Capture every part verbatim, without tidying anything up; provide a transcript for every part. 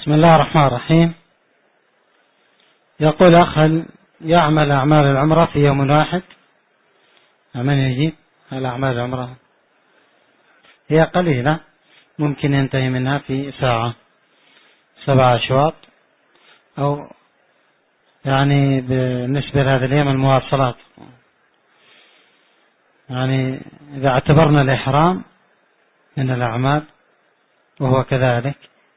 بسم الله الرحمن الرحيم. يقول أخ: هل يعمل أعمال العمرة في يوم واحد؟ من يجيب؟ هل أعمال العمرة هي قليلة، ممكن ينتهي منها في ساعة، سبع أشواط، أو يعني بالنسبة لهذا اليوم المواصلات، يعني إذا اعتبرنا الإحرام من الأعمال وهو كذلك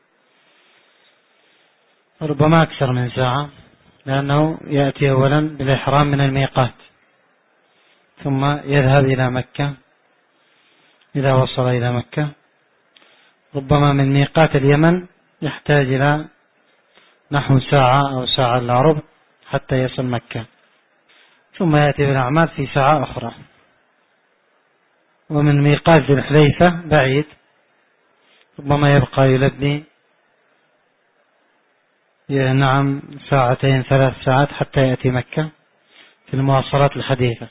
ربما أكثر من ساعة، لأنه يأتي أولا بالإحرام من الميقات ثم يذهب إلى مكة. إذا وصل إلى مكة ربما من ميقات اليمن يحتاج إلى نحو ساعة أو ساعة إلا ربع حتى يصل مكة، ثم يأتي بالأعمال في ساعة أخرى. ومن ميقات ذي الحليفة بعيد، ربما يبقى يلبي نعم ساعتين ثلاث ساعات حتى يأتي مكة في المواصلات الحديثة.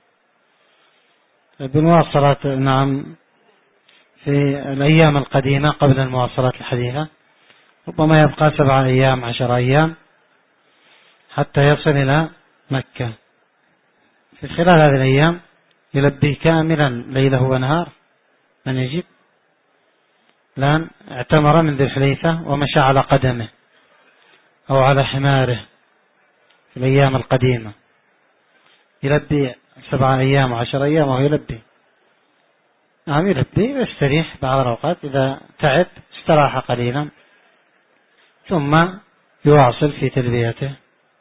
بالمواصلات نعم في الأيام القديمة قبل المواصلات الحديثة ربما يبقى سبعة أيام عشر أيام حتى يصل إلى مكة. في خلال هذه الأيام يلبي كاملا ليله ونهار من يجب، لأن اعتمر من ذي الحليفة ومشى على قدمه أو على حماره في الأيام القديمة، يلبي سبعة أيام وعشر أيام وهو يلبي. نعم يلبي ويستريح بعض الأوقات، إذا تعب استراح قليلا ثم يواصل في تلبيته.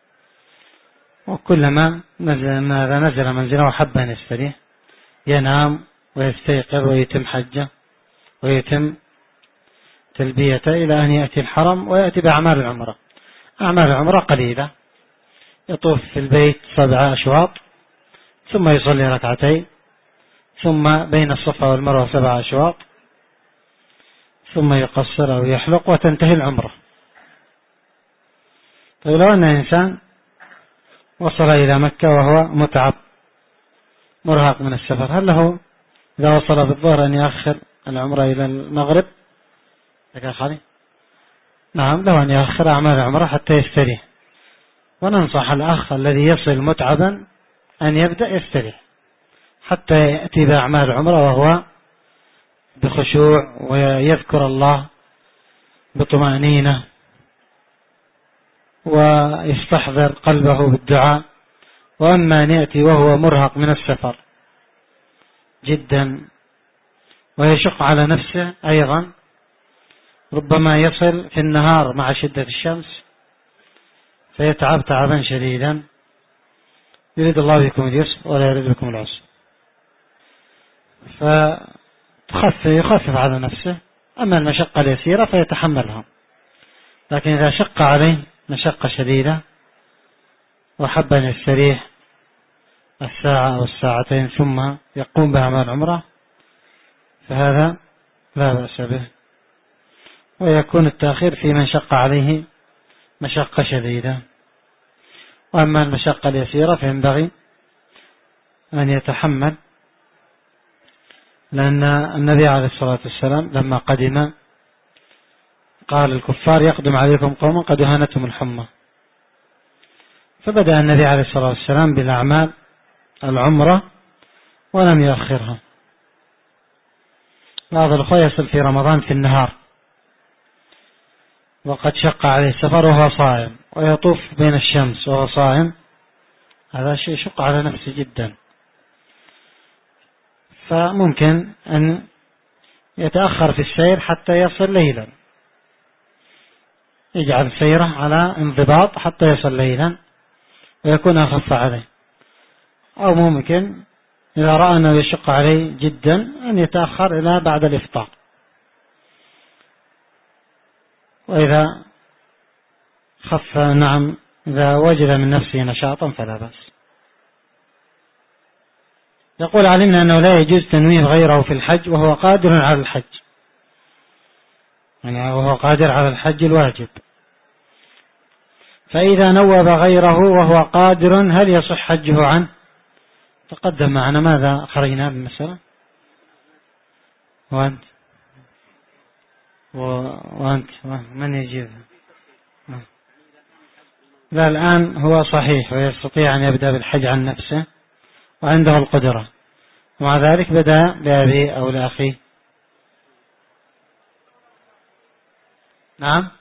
وكلما نزل, نزل منزله وحب أن يستريح ينام ويستيقظ ويتم حجه ويتم تلبيته إلى أن يأتي الحرم ويأتي بأعمال العمرة. أعمال العمرة قليلة، يطوف في البيت سبع أشواط ثم يصلي ركعتين، ثم بين الصفا والمروة سبع أشواط، ثم يقصر أو يحلق وتنتهي العمرة. طيب لو أن إنسان وصل إلى مكة وهو متعب مرهق من السفر، هل له إذا وصل بالظهر أن يأخر العمرة إلى المغرب؟ نعم له أن يأخر أعمال العمرة حتى يستريح. وننصح الأخ الذي يصل متعبا أن يبدأ يستريح حتى يأتي بأعمال العمرة وهو بخشوع ويذكر الله بطمأنينة ويستحضر قلبه بالدعاء. وأما أن يأتي وهو مرهق من السفر جدا ويشق على نفسه أيضا، ربما يصل في النهار مع شدة الشمس فيتعب تعبا شديدا، يريد الله بكم اليسر ولا يريد بكم العسر، فيخفف على نفسه. أما المشقة اليسيرة فيتحملها، لكن إذا شق عليه مشقة شديدة وحب أن يستريح الساعة أو الساعتين ثم يقوم بأعمال العمرة فهذا لا بأس به، ويكون التأخير في من شق عليه مشقة شديدة. وأما المشقة اليسيرة فينبغي أن يتحمل، لأن النبي عليه الصلاة والسلام لما قدم قال: الكفار يقدم عليكم قوم قد هانتهم الحمى. فبدأ النبي عليه الصلاة والسلام بالأعمال العمرة ولم يؤخرها. بعض الأخوة يصل في رمضان في النهار وقد شق عليه السفر وهو صائم، ويطوف بين الشمس وهو صائم، هذا شيء يشق على نفسه جدا. فممكن أن يتأخر في السير حتى يصل ليلا، يجعل سيره على انضباط حتى يصل ليلا ويكون أخف عليه. أو ممكن إذا رأى أنه يشق عليه جدا أن يتأخر إلى بعد الإفطار، وإذا خف نعم إذا وجد من نفسه نشاطا فلا بأس. يقول: علمنا أنه لا يجوز تنويه غيره في الحج وهو قادر على الحج، يعني وهو قادر على الحج الواجب، فإذا نوب غيره وهو قادر هل يصح حجه عنه؟ تقدم معنا ماذا خرجنا بالمسألة. وأنت و... وأنت من يجيب؟ لا، الآن هو صحيح ويستطيع أن يبدأ بالحج عن نفسه وعنده القدرة، ومع ذلك بدأ لأبيه أو لأخيه. نعم،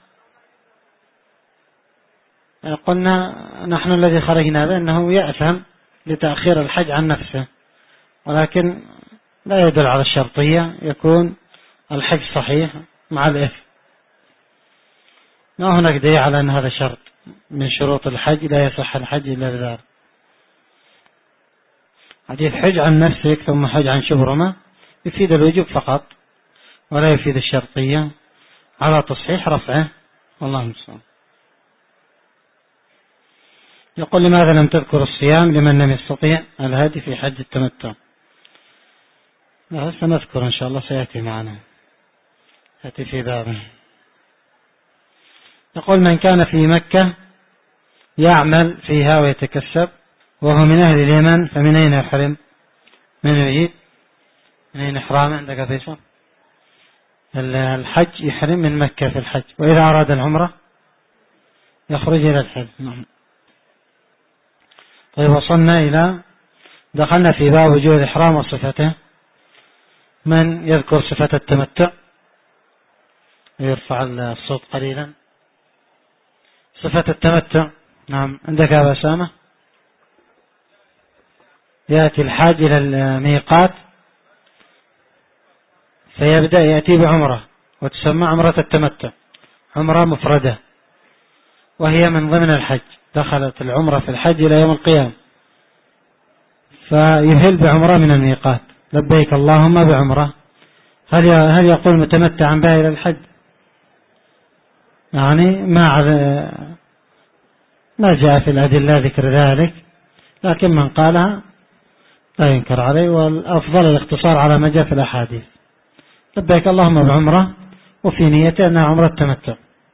قلنا نحن الذي خرجنا بأنه يأثم لتأخير الحج عن نفسه، ولكن لا يدل على الشرطية، يكون الحج صحيح مع الإثم. ما هناك دليل على أن هذا شرط من شروط الحج، لا يصح الحج إلا بذلك. حديث حج عن نفسك ثم حج عن شبرمة يفيد الوجوب فقط ولا يفيد الشرطية على تصحيح رفعه، والله المستعان. يقول لماذا لم تذكر الصيام لمن لم يستطيع الهدي في حج التمتع؟ لا، سنذكر إن شاء الله، سيأتي معنا، يأتي في بابه. يقول من كان في مكة يعمل فيها ويتكسب وهو من أهل اليمن فمن أين يحرم؟ من يجيب من أين إحرام عندك فيصل؟ الحج يحرم من مكة في الحج، وإذا أراد العمرة يخرج إلى الحج. طيب، وصلنا إلى دخلنا في باب وجوه الإحرام وصفته. من يذكر صفة التمتع؟ يرفع الصوت قليلا. صفة التمتع، نعم، عندك يا أسامة. يأتي الحاج إلى الميقات فيبدأ يأتي بعمرة وتسمى عمرة التمتع، عمرة مفردة، وهي من ضمن الحج. دخلت العمرة في الحج إلى يوم القيامة، فيهل بعمرة من الميقات، لبيك اللهم بعمرة. هل هل يقول متمتعا بها إلى الحج؟ يعني ما ما جاء في الأدلة ذكر ذلك، لكن من قالها لا ينكر عليه، والأفضل الاختصار على ما جاء في الأحاديث. لبيك اللهم بعمرة، وفي نيته أنها عمرة تمتع.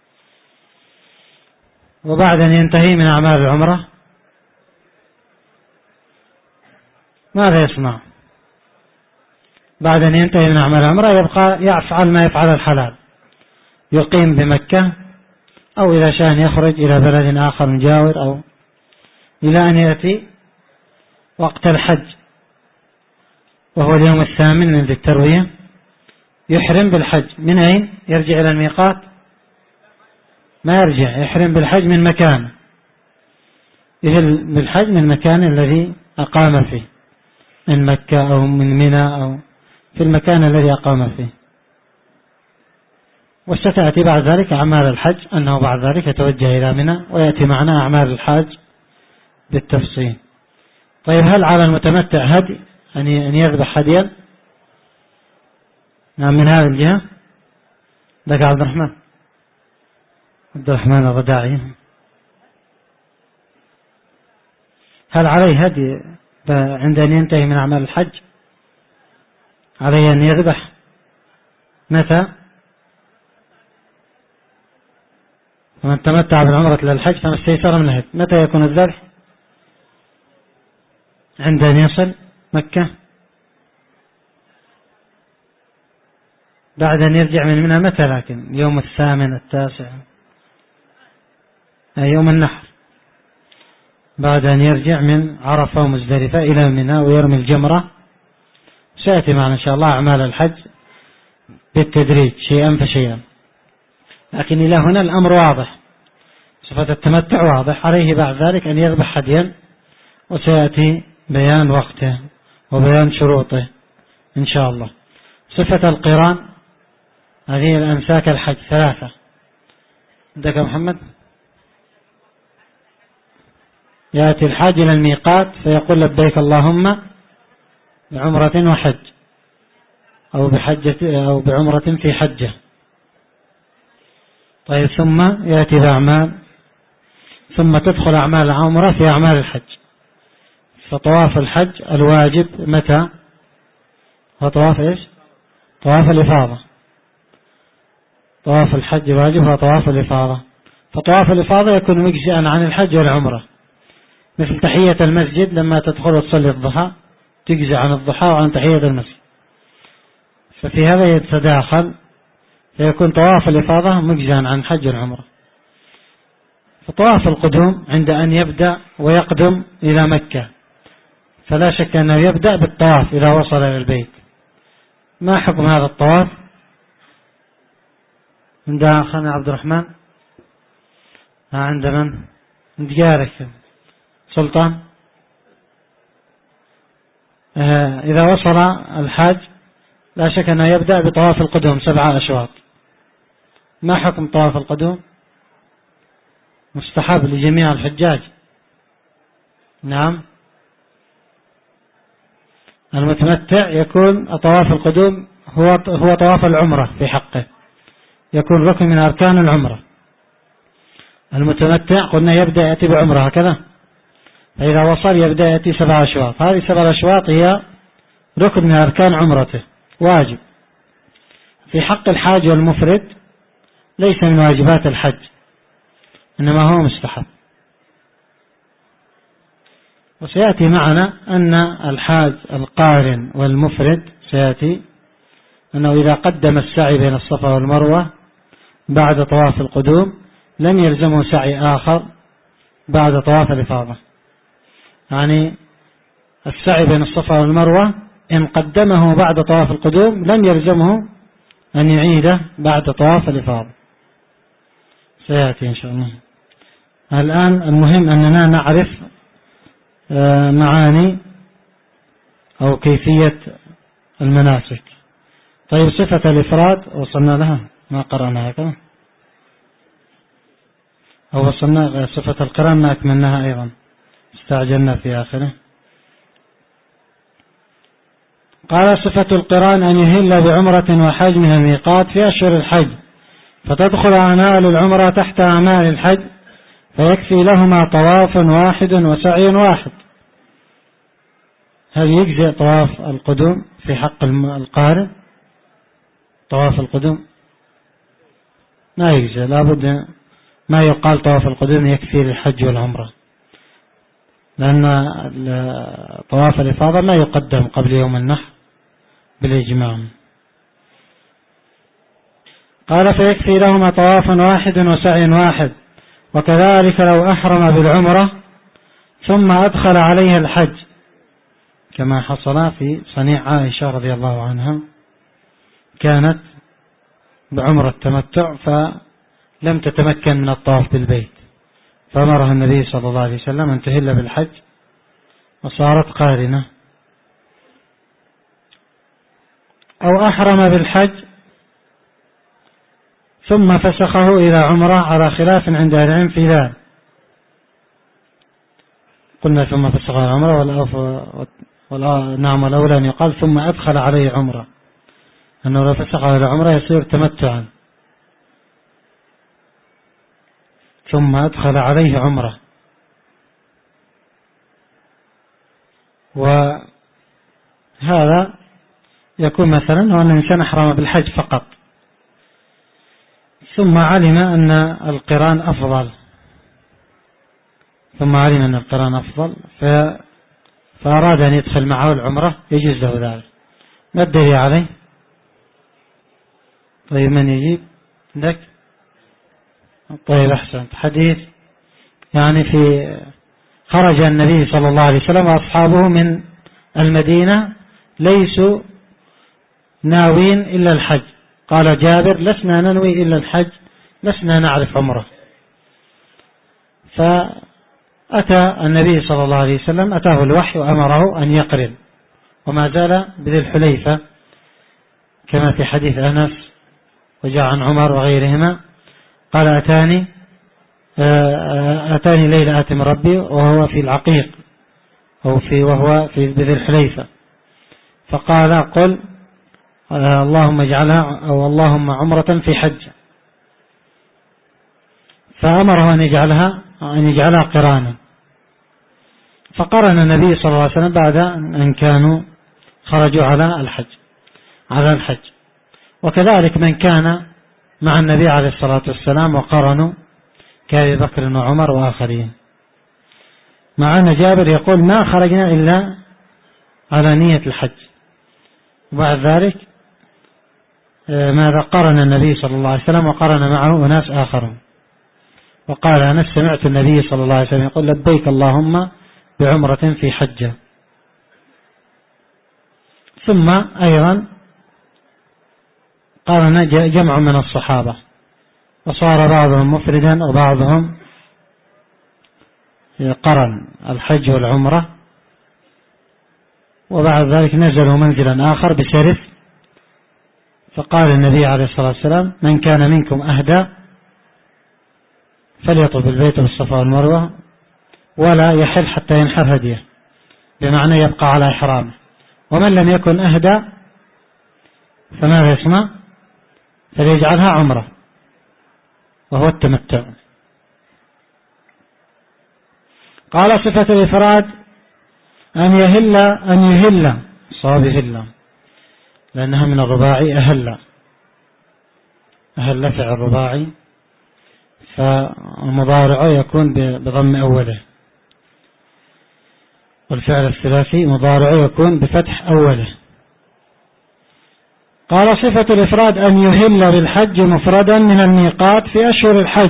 وبعد أن ينتهي من أعمال العمرة ماذا يصنع؟ بعد أن ينتهي من أعمال العمرة يبقى يفعل ما يفعل الحلال، يقيم بمكة، أو إذا شاء يخرج إلى بلد آخر مجاور، أو إلى أن يأتي وقت الحج وهو اليوم الثامن من ذي التروية يحرم بالحج. من أين يرجع إلى الميقات؟ ما يرجع، يحرم بالحج من مكان، يهل بالحج من المكان الذي أقام فيه، من مكة أو من منى أو في المكان الذي أقام فيه. وستأتي بعد ذلك أعمال الحج، أنه بعد ذلك يتوجه إلى منى ويأتي معنا أعمال الحاج بالتفصيل. طيب، هل على المتمتع هدي أن يذبح هديا؟ نعم، من هذه الجهة. لك عبد الرحمن عبد الرحمن الرداعي، هل عليه هدي عند أن ينتهي من أعمال الحج؟ عليه أن يذبح متى؟ ومن تمتع بالعمرة للحج فما استيسر من الهدي. متى يكون الذبح؟ عند أن يصل مكة، بعد أن يرجع من منى. متى؟ لكن يوم الثامن التاسع، يوم النحر، بعد أن يرجع من عرفة ومزدلفة إلى منى ويرمي الجمرة. سيأتي معنا إن شاء الله أعمال الحج بالتدريج شيئا فشيئا، لكن إلى هنا الأمر واضح، صفة التمتع واضح. عليه بعد ذلك أن يذبح هديا، وسيأتي بيان وقته وبيان شروطه إن شاء الله. صفة القران، هذه الأمساك الحج ثلاثة. عندك محمد؟ يأتي الحاج إلى الميقات فيقول لبيك اللهم بعمرة وحج، أو بحجة أو بعمرة في حجة. طيب، ثم يأتي بأعمال، ثم تدخل أعمال العمرة في أعمال الحج. فطواف الحج الواجب متى؟ وطواف إيش؟ طواف الإفاضة. طواف الحج الواجب هو طواف الإفاضة. فطواف الإفاضة يكون مجزئا عن الحج والعمرة، مثل تحية المسجد لما تدخل وتصلي الضحى تجزئ عن الضحى وعن تحية المسجد، ففي هذا يتداخل، فيكون طواف الإفاضة مجزئا عن الحج والعمرة. فطواف القدوم عند أن يبدأ ويقدم إلى مكة، فلا شك أنه يبدأ بالطواف إذا وصل إلى البيت. ما حكم هذا الطواف؟ عند أخنا عبد الرحمن، عند من؟ عند جارك سلطان. إذا وصل الحاج لا شك أنه يبدأ بطواف القدوم سبعة أشواط. ما حكم طواف القدوم؟ مستحب لجميع الحجاج. نعم. المتمتع يكون طواف القدوم هو هو طواف العمرة في حقه، يكون ركن من أركان العمرة. المتمتع قلنا يبدأ يأتي بعمرة هكذا، فإذا وصل يبدأ يأتي سبع أشواط. هذه سبع أشواط هي ركن من أركان عمرته، واجب. في حق الحاج والمفرد ليس من واجبات الحج، إنما هو مستحب. وسيأتي معنا أن الحاج القارن والمفرد سيأتي أنه إذا قدم السعي بين الصفا والمروة بعد طواف القدوم لم يلزمه سعي آخر بعد طواف الإفاضة. يعني السعي بين الصفا والمروة إن قدمه بعد طواف القدوم لم يلزمه أن يعيده بعد طواف الإفاضة، سيأتي إن شاء الله. الآن المهم أننا نعرف معاني أو كيفية المناسك. طيب صفة الإفراد وصلنا لها، ما قرأناها كذا، أو وصلنا صفة القران ما أكملناها أيضا، استعجلنا في آخره. قال صفة القران أن يهل بعمرة وحج من الميقات في أشهر الحج، فتدخل أعمال العمرة تحت أعمال الحج، فيكفي لهما طواف واحد وسعي واحد. هل يجزئ طواف القدوم في حق القارئ؟ طواف القدوم ما يجزئ، لابد ما يقال طواف القدوم يكفي للحج والعمرة، لأن طواف الإفاضة لا يقدم قبل يوم النحر بالإجماع. قال فيكفي لهما طواف واحد وسعي واحد، وكذلك لو أحرم بالعمرة ثم أدخل عليها الحج، كما حصل في صنيع عائشة رضي الله عنها، كانت بعمرة التمتع فلم تتمكن من الطواف بالبيت، فأمرها النبي صلى الله عليه وسلم أن تهل بالحج وصارت قارنة. أو أحرم بالحج ثم فسخه إلى عمرة على خلاف عند أهل العلم في ذلك. قلنا ثم فسخه إلى عمرة، والأف... نعم والأولى أن يقال ثم أدخل عليه عمرة، أنه لو فسخه إلى عمرة يصير تمتعا، ثم أدخل عليه عمرة. وهذا يكون مثلا أن الإنسان أحرم بالحج فقط، ثم علم أن القران أفضل ثم علم أن القران أفضل فأراد أن يدخل معه العمرة، يجوز له ذلك. ما الدليل عليه؟ طيب من يجيب عندك؟ طيب أحسنت. حديث يعني في خرج النبي صلى الله عليه وسلم وأصحابه من المدينة ليسوا ناوين إلا الحج، قال جابر لسنا ننوي إلا الحج، لسنا نعرف عمره. فأتى النبي صلى الله عليه وسلم أتاه الوحي وأمره أن يقرن، وما زال بذي الحليفة كما في حديث أنس وجاء عن عمر وغيرهما، قال أتاني أتاني ليلة آتي من ربي وهو في العقيق أو في وهو في بذي الحليفة، فقال قل اللهم اجعلها أو اللهم عمرة في حج، فأمره أن يجعلها أن يجعلها قرانا. فقرن النبي صلى الله عليه وسلم بعد أن كانوا خرجوا على الحج على الحج وكذلك من كان مع النبي عليه الصلاة والسلام وقرنوا كأبي بكر وعمر وآخرين. مع أن جابر يقول ما خرجنا إلا على نية الحج، وبعد ذلك ماذا قرن النبي صلى الله عليه وسلم وقرن معه أناس آخرون. وقال أنس سمعت النبي صلى الله عليه وسلم يقول لبيك اللهم بعمرة في حجة. ثم أيضا قال جمع من الصحابة وصار بعضهم مفردا وبعضهم قرن الحج والعمرة، وبعد ذلك نزلوا منزلا آخر بسرف، فقال النبي عليه الصلاة والسلام من كان منكم أهدى فليطف البيت بالصفا والمروة ولا يحل حتى ينحر هديه، بمعنى يبقى على إحرامه، ومن لم يكن أهدى فماذا يسمع؟ فليجعلها عمرة وهو التمتع. قال صفة الإفراد أن يهل أن يهل صواب يهل لأنها من الرباعي أهل أهل فعل الرباعي، فالمضارع يكون بضم أوله، والفعل الثلاثي مضارع يكون بفتح أوله. قال صفة الإفراد أن يهل بالحج مفردا من الميقات في أشهر الحج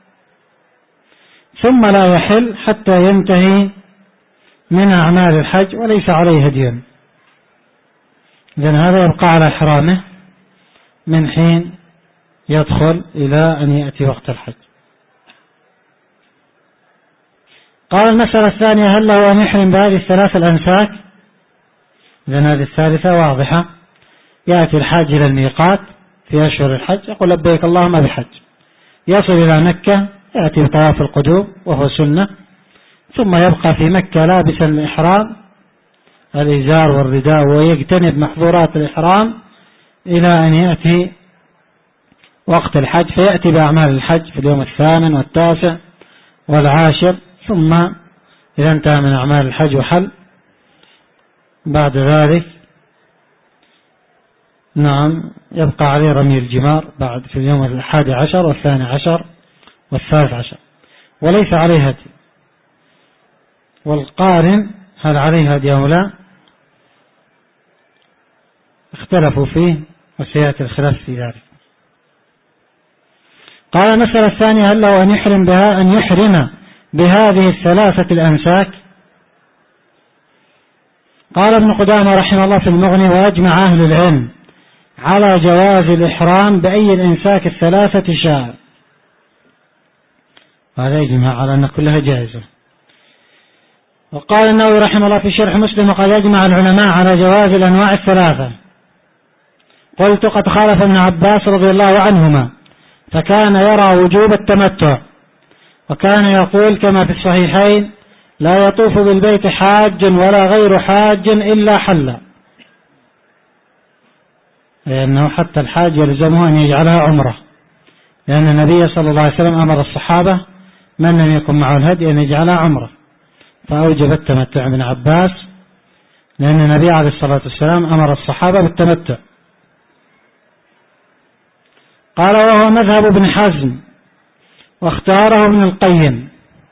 ثم لا يحل حتى ينتهي من أعمال الحج وليس عليه هدي، لأن هذا يبقى على إحرامه من حين يدخل إلى أن يأتي وقت الحج. قال المسألة الثانية هل له أن يحرم بهذه الثلاث الأنساك؟ لأن هذه الثالثة واضحة، يأتي الحاج إلى الميقات في أشهر الحج يقول لبيك اللهم بحج، يصل إلى مكة يأتي بطواف القدوم وهو سنة، ثم يبقى في مكة لابسا الإحرام الإزار والرداء ويجتنب محظورات الإحرام إلى أن يأتي وقت الحج، فيأتي بأعمال الحج في اليوم الثامن والتاسع والعاشر، ثم إذا انتهى من أعمال الحج وحل بعد ذلك نعم يبقى عليه رمي الجمار بعد في اليوم الحادي عشر والثاني عشر والثالث عشر، وليس عليه هدي. والقارن هل عليه هدي أو لا اختلفوا فيه وسيأتي الخلاف في ذلك. قال المسألة الثانية هل له أن يحرم بها أن يحرم بهذه الثلاثة الأمساك؟ قال ابن قدامة رحمه الله في المغني ويجمع أهل العلم على جواز الإحرام بأي الإمساك الثلاثة شاء، هذا يجمع على أن كلها جائزة. وقال النووي رحمه الله في شرح مسلم وقد يجمع العلماء على جواز الأنواع الثلاثة. قلت قد خالف ابن عباس رضي الله عنهما فكان يرى وجوب التمتع، وكان يقول كما في الصحيحين لا يطوف بالبيت حاج ولا غير حاج إلا حل، لأنه حتى الحاج يلزمه أن يجعلها عمرة، لأن النبي صلى الله عليه وسلم أمر الصحابة من لم يكن معه الهدي أن يجعلها عمرة، فأوجب التمتع ابن عباس لأن النبي عليه الصلاة والسلام أمر الصحابة بالتمتع. قال وهو مذهب ابن حزم واختاره ابن القيم،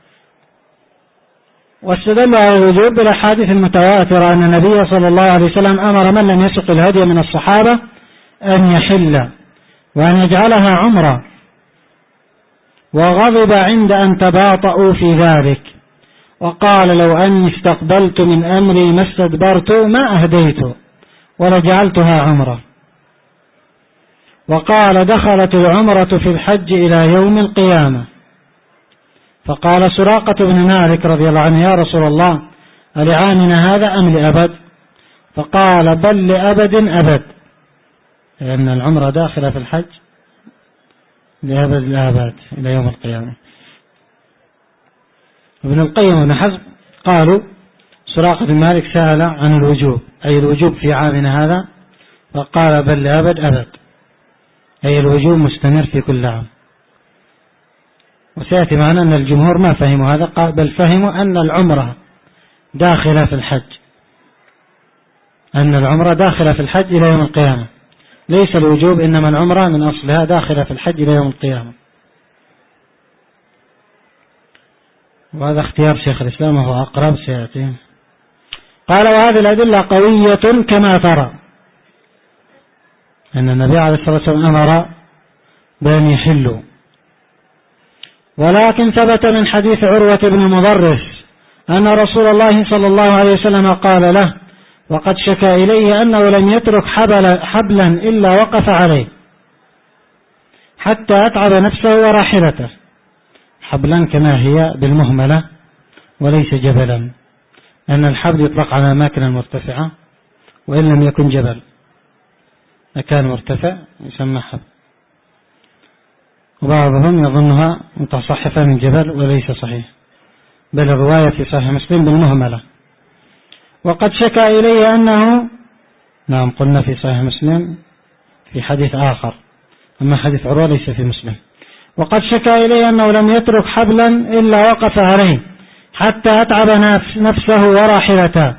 واستدل على الوجوب بالأحاديث المتواترة أن النبي صلى الله عليه وسلم أمر من لم يسق الهدي من الصحابة أن يحل وأن يجعلها عمرة، وغضب عند أن تباطؤوا في ذلك وقال لو أني استقبلت من أمري ما استدبرت ما أهديت ولجعلتها عمرة. وقال دخلت العمرة في الحج إلى يوم القيامة. فقال سراقة بن مالك رضي الله عنه يا رسول الله ألعامنا هذا أم لأبد؟ فقال بل لأبد أبد، لأن العمرة داخلة في الحج لأبد الآباد إلى يوم القيامة. ابن القيم وابن حزم قالوا سراقة بن مالك سأل عن الوجوب أي الوجوب في عامنا هذا، فقال بل لأبد أبد أي الوجوب مستمر في كل عام. وسيأتي معنا أن الجمهور ما فهموا هذا، بل فهموا أن العمرة داخلة في الحج، أن العمرة داخلة في الحج إلى يوم القيامة، ليس الوجوب إنما العمرة من أصلها داخلة في الحج إلى يوم القيامة. وهذا اختيار شيخ الإسلام وهو أقرب سيأتي. قال وهذه الأدلة قوية كما ترى، أن النبي عليه الصلاة والسلام أمر بأن يحلوا، ولكن ثبت من حديث عروة بن المضرس أن رسول الله صلى الله عليه وسلم قال له: وقد شكى إليه أنه لم يترك حبل حبلا إلا وقف عليه حتى أتعب نفسه وراحلته. حبلا كما هي بالمهملة وليس جبلا، أن الحبل يطلق على أماكن مرتفعة، وإن لم يكن جبل مكان مرتفع يسمى حبل. وبعضهم يظنها متصحفة من جبل وليس صحيح، بل الرواية في صحيح مسلم بالمهملة. وقد شكى إلي أنه، نعم قلنا في صحيح مسلم في حديث آخر، أما حديث عروة ليس في مسلم. وقد شكى إلي أنه لم يترك حبلا إلا وقف عليه حتى أتعب نفسه وراحلته.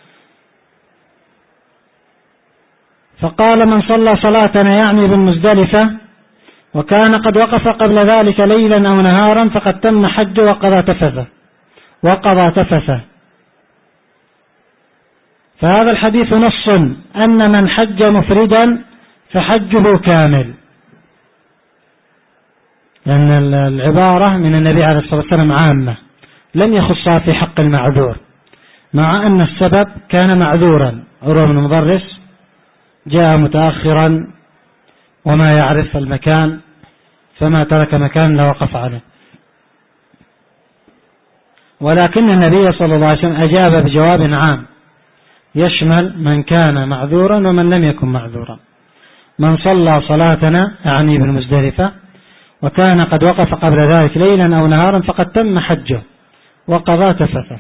فقال: من صلى صلاتنا يعني بالمزدلفة وكان قد وقف قبل ذلك ليلا أو نهارا فقد تم حجه وقضى تفثه وقضى تفثه. فهذا الحديث نص أن من حج مفردا فحجه كامل، لأن العبارة من النبي عليه الصلاة والسلام عامة لم يخصها في حق المعذور، مع أن السبب كان معذورا. عروة بن المضرس جاء متأخرا وما يعرف المكان، فما ترك مكان لا وقف عليه، ولكن النبي صلى الله عليه وسلم أجاب بجواب عام يشمل من كان معذورا ومن لم يكن معذورا. من صلى صلاتنا يعني بالمزدلفة وكان قد وقف قبل ذلك ليلا أو نهارا فقد تم حجه وقضى تفثه.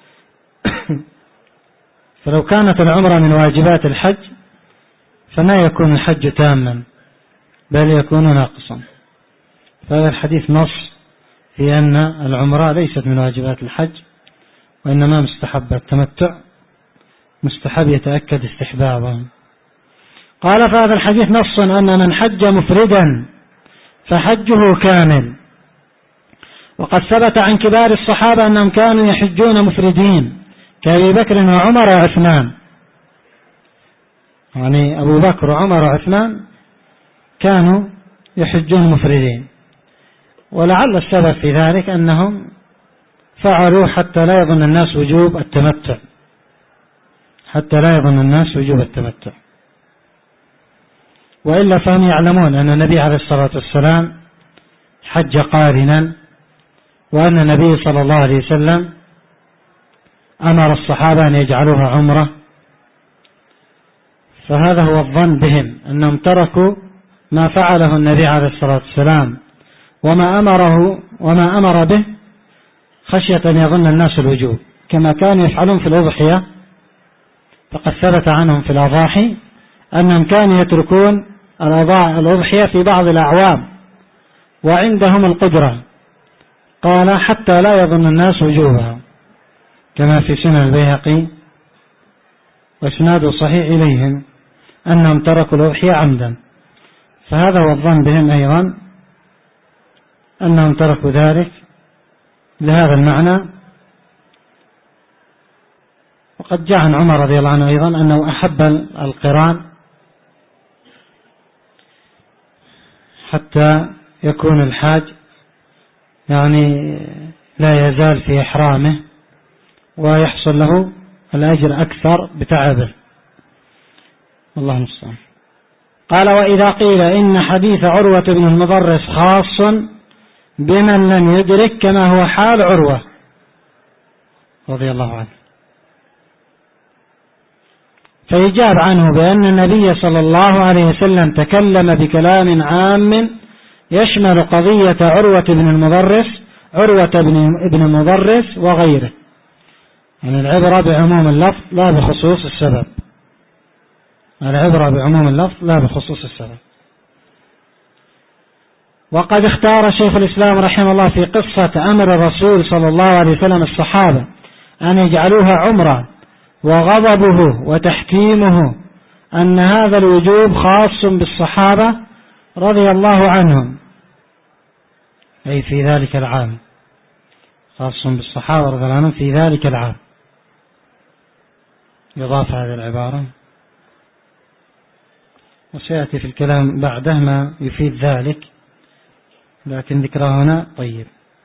فلو كانت العمرة من واجبات الحج فما يكون الحج تاما بل يكون ناقصا. فهذا الحديث نص في أن العمرة ليست من واجبات الحج، وإنما مستحب. التمتع مستحب يتأكد استحبابه. قال: فهذا الحديث نص أن من حج مفردا فحجه كامل. وقد ثبت عن كبار الصحابة أنهم كانوا يحجون مفردين كأبي بكر وعمر وعثمان، يعني أبو بكر وعمر وعثمان كانوا يحجون مفردين، ولعل السبب في ذلك أنهم فعلوا حتى لا يظن الناس وجوب التمتع حتى لا يظن الناس وجوب التمتع وإلا فهم يعلمون أن النبي عليه الصلاة والسلام حج قارنا، وأن النبي صلى الله عليه وسلم أمر الصحابة أن يجعلوها عمرة. فهذا هو الظن بهم، أنهم تركوا ما فعله النبي عليه الصلاة والسلام وما أمره وما أمر به خشية أن يظن الناس الوجوب، كما كانوا يفعلون في الأضحية. فقد ثبت عنهم في الأضاحي أنهم كانوا يتركون الأضحية في بعض الأعوام وعندهم القدرة، قال حتى لا يظن الناس وجوبها، كما في سنن البيهقي واسناد صحيح إليهم أنهم تركوا الأضحية عمدا. فهذا هو الظن بهم أيضا، أنهم تركوا ذلك لهذا المعنى. وقد جاء عن عمر رضي الله عنه أيضا أنه أحب القران حتى يكون الحاج يعني لا يزال في إحرامه ويحصل له الأجر أكثر بتعبه. الله المستعان. قال: وإذا قيل إن حديث عروة بن المضرس خاص بمن لم يدرك كما هو حال عروة رضي الله عنه، فيجاب عنه بأن النبي صلى الله عليه وسلم تكلم بكلام عام يشمل قضية عروة بن المضرس عروة بن المضرس وغيره، يعني العبرة بعموم اللفظ لا بخصوص السبب. العبرة بعموم اللفظ لا بخصوص السبب. وقد اختار شيخ الإسلام رحمه الله في قصة أمر الرسول صلى الله عليه وسلم الصحابة أن يجعلوها عمرة وغضبه وتحكيمه أن هذا الوجوب خاص بالصحابة رضي الله عنهم، أي في ذلك العام، خاص بالصحابة رضي الله عنهم في ذلك العام. يضاف هذه العبارة وسيأتي في الكلام بعده ما يفيد ذلك، لكن ذكرها هنا طيب.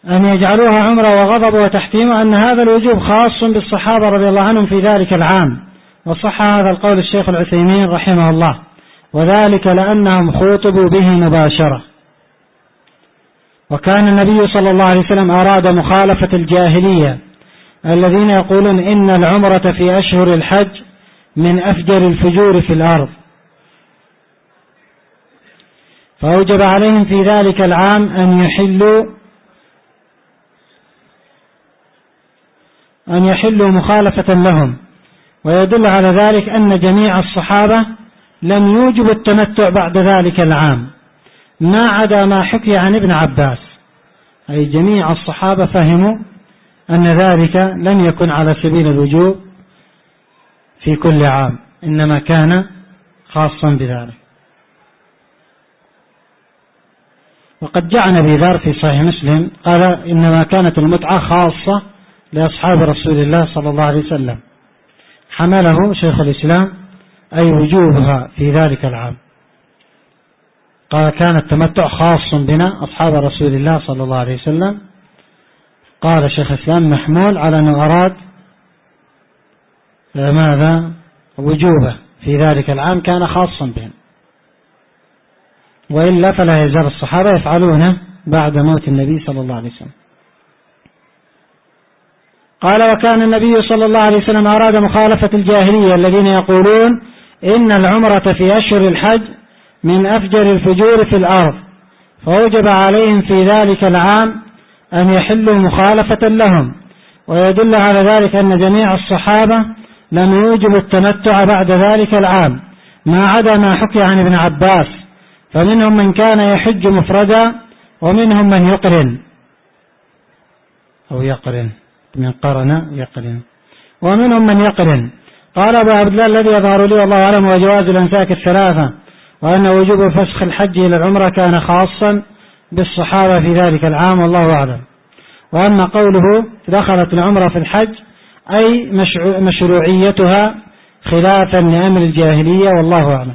أن يجعلوها عمرة وغضب وتحتيم، أن هذا الوجوب خاص بالصحابة رضي الله عنهم في ذلك العام. وصح هذا القول الشيخ العثيمين رحمه الله، وذلك لأنهم خوطبوا به مباشرة. وكان النبي صلى الله عليه وسلم أراد مخالفة الجاهلية الذين يقولون إن العمرة في أشهر الحج من أفجر الفجور في الأرض، فأوجب عليهم في ذلك العام أن يحلوا أن يحلوا مخالفة لهم. ويدل على ذلك أن جميع الصحابة لم يوجبوا التمتع بعد ذلك العام، ما عدا ما حكي عن ابن عباس، أي جميع الصحابة فهموا أن ذلك لم يكن على سبيل الوجوب في كل عام، إنما كان خاصا بذلك. وقد جاء عن أبي ذر في صحيح مسلم قال إنما كانت المتعة خاصة لأصحاب رسول الله صلى الله عليه وسلم، حمله شيخ الإسلام أي وجوبها في ذلك العام. قال كان التمتع خاص بنا أصحاب رسول الله صلى الله عليه وسلم. قال شيخ الإسلام محمول على أنه أراد ماذا؟ وجوبه في ذلك العام كان خاصا بهم، وإلا فلا يزال الصحابة يفعلونه بعد موت النبي صلى الله عليه وسلم. قال وكان النبي صلى الله عليه وسلم أراد مخالفة الجاهلية الذين يقولون إن العمرة في أشهر الحج من أفجر الفجور في الأرض، فوجب عليهم في ذلك العام أن يحلوا مخالفة لهم. ويدل على ذلك أن جميع الصحابة لم يوجبوا التمتع بعد ذلك العام، ما عدا ما حكي عن ابن عباس، فمنهم من كان يحج مفردا ومنهم من يقرن أو يقرن من قرن يقرن ومنهم من يقرن. قال أبو عبد الله الذي يظهر لي والله أعلم وجواز الأنساك الثلاثة، وأن وجوب فسخ الحج إلى العمرة كان خاصا بالصحابة في ذلك العام والله أعلم. وأما قوله دخلت العمرة في الحج أي مشروعيتها خلافا لأمر الجاهلية والله أعلم.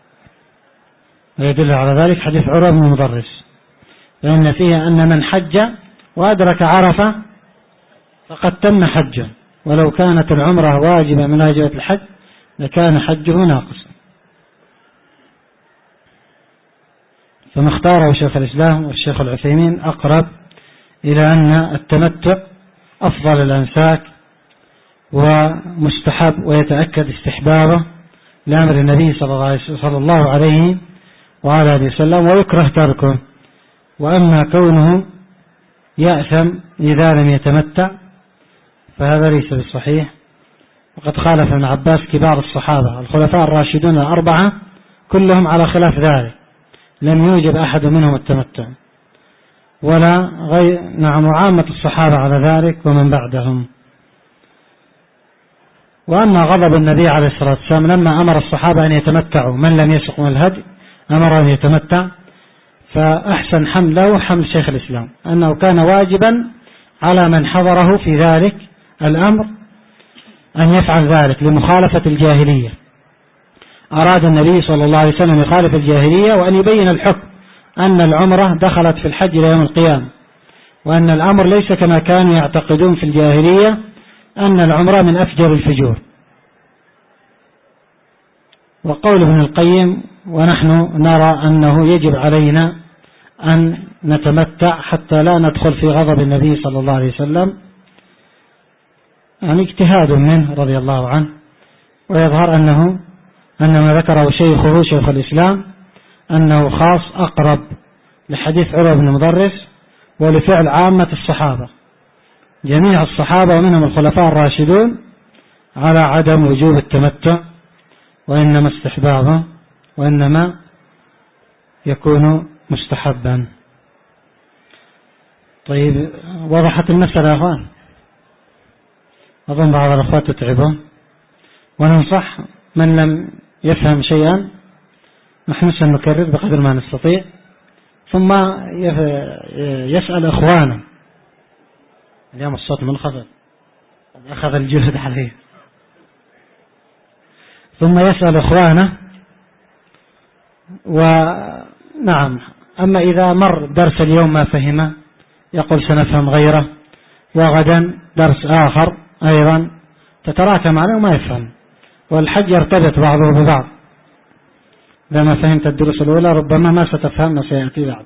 ويدل على ذلك حديث عروة بن مضرس، لأن فيه أن من حج وأدرك عرفة فقد تم حجه، ولو كانت العمرة واجبة من واجبات الحج لكان حجه ناقصا. فما اختاره شيخ الإسلام والشيخ العثيمين أقرب إلى أن التمتع أفضل الأنساك ومستحب، ويتأكد استحبابه لأمر النبي صلى الله عليه وعلى آله وسلم، ويكره تركه. وأما كونه يأثم إذا لم يتمتع فهذا ليس بالصحيح. وقد خالف ابن عباس كبار الصحابة الخلفاء الراشدون الأربعة كلهم على خلاف ذلك، لم يوجب أحد منهم التمتع ولا غير نعم وعامة الصحابة على ذلك ومن بعدهم. وأما غضب النبي عليه الصلاة والسلام لما أمر الصحابة أن يتمتعوا، من لم يسق من الهدي أمر أن يتمتع، فأحسن حمله حمل شيخ الإسلام أنه كان واجبا على من حضره في ذلك الأمر أن يفعل ذلك لمخالفة الجاهلية. أراد النبي صلى الله عليه وسلم يخالف الجاهلية وأن يبين الحكم أن العمرة دخلت في الحج إلى يوم القيامة، وأن الأمر ليس كما كانوا يعتقدون في الجاهلية أن العمرة من أفجر الفجور. وقول ابن القيم ونحن نرى أنه يجب علينا أن نتمتع حتى لا ندخل في غضب النبي صلى الله عليه وسلم، يعني اجتهاد منه رضي الله عنه. ويظهر أنه أن ما ذكره شيخه شيخ الإسلام أنه خاص أقرب لحديث عروة بن مضرس ولفعل عامة الصحابة، جميع الصحابة ومنهم الخلفاء الراشدون على عدم وجوب التمتع، وإنما استحبابه وإنما يكون مستحبا. طيب وضحت المسألة يا أخوان؟ أظن بعض الأخوات تتعبون، وننصح من لم يفهم شيئا نحن سنكرر بقدر ما نستطيع، ثم يسأل إخوانه. اليوم الصوت منخفض أخذ الجهد عليه. ثم يسأل إخوانه. ونعم أما إذا مر درس اليوم ما فهمه يقول سنفهم غيره، وغدا درس آخر أيضا تتراكم عليه وما يفهم، والحج يرتبط بعضه ببعض. لما فهمت الدروس الأولى ربما ما ستفهم ما سيأتي بعد.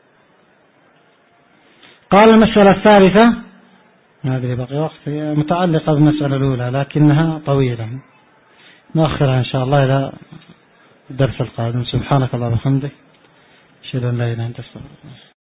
قال المسألة الثالثة، هذه بقي وقت، متعلقة بالمسألة الأولى لكنها طويلة، نؤخرها إن شاء الله إلى الدرس القادم. سبحانك اللهم وبحمدك، أشهد أن لا إله إلا أنت، أستغفرك.